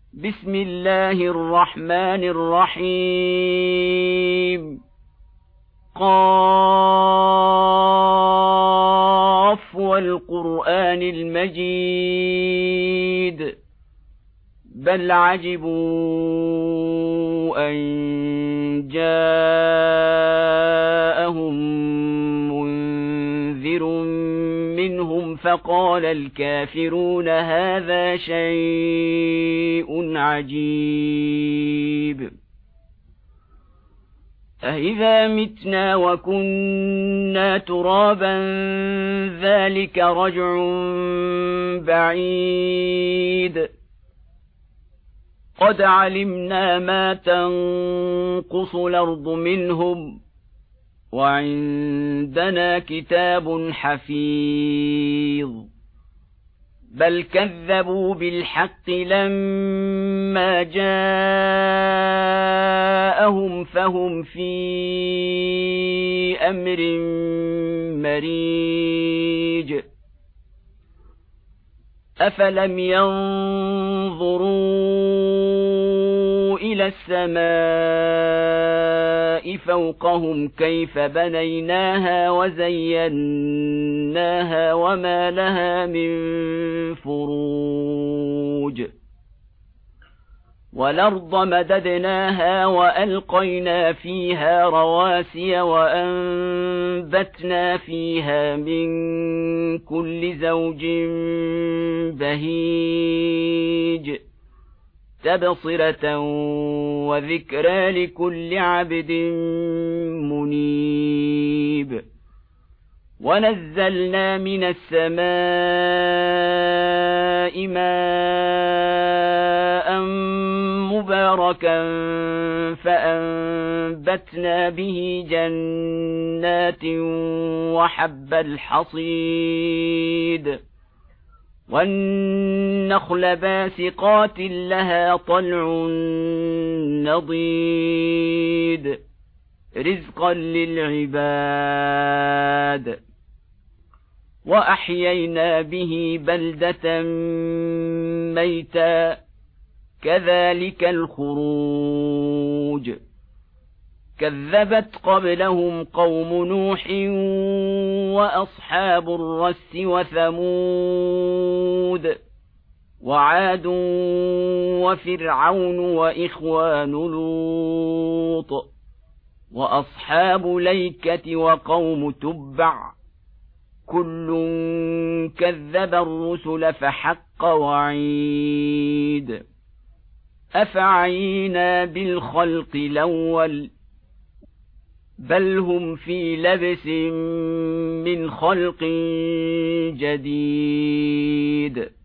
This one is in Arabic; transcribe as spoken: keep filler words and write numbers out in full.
بسم الله الرحمن الرحيم. قاف والقرآن المجيد بل عجبوا أن جاءهم منذر منهم فقال الكافرون هذا شيء عجيب أإذا متنا وكنا ترابا ذلك رجع بعيد قد علمنا ما تنقص الأرض منهم وعندنا كتاب حفيظ بل كذبوا بالحق لما جاءهم فهم في أمر مريج أفلم ينظروا إلى السماء فوقهم كيف بنيناها وزيناها وما لها من فروج والأرض مددناها وألقينا فيها رواسي وأنبتنا فيها من كل زوج بهيج تبصرة وذكرى لكل عبد منيب ونزلنا من السماء ماء مباركا فأنبتنا به جنات وحب الحصيد والنخل باسقات لها طلع نضيد رزقا للعباد وأحيينا به بلدة ميتا كذلك الخروج كذبت قبلهم قوم نوح وأصحاب الرس وثمود وعاد وفرعون وإخوان لوط وأصحاب ليكة وقوم تبع كل كذب الرسل فحق وعيد أفعينا بالخلق الأول بل هم في لبس من خلق جديد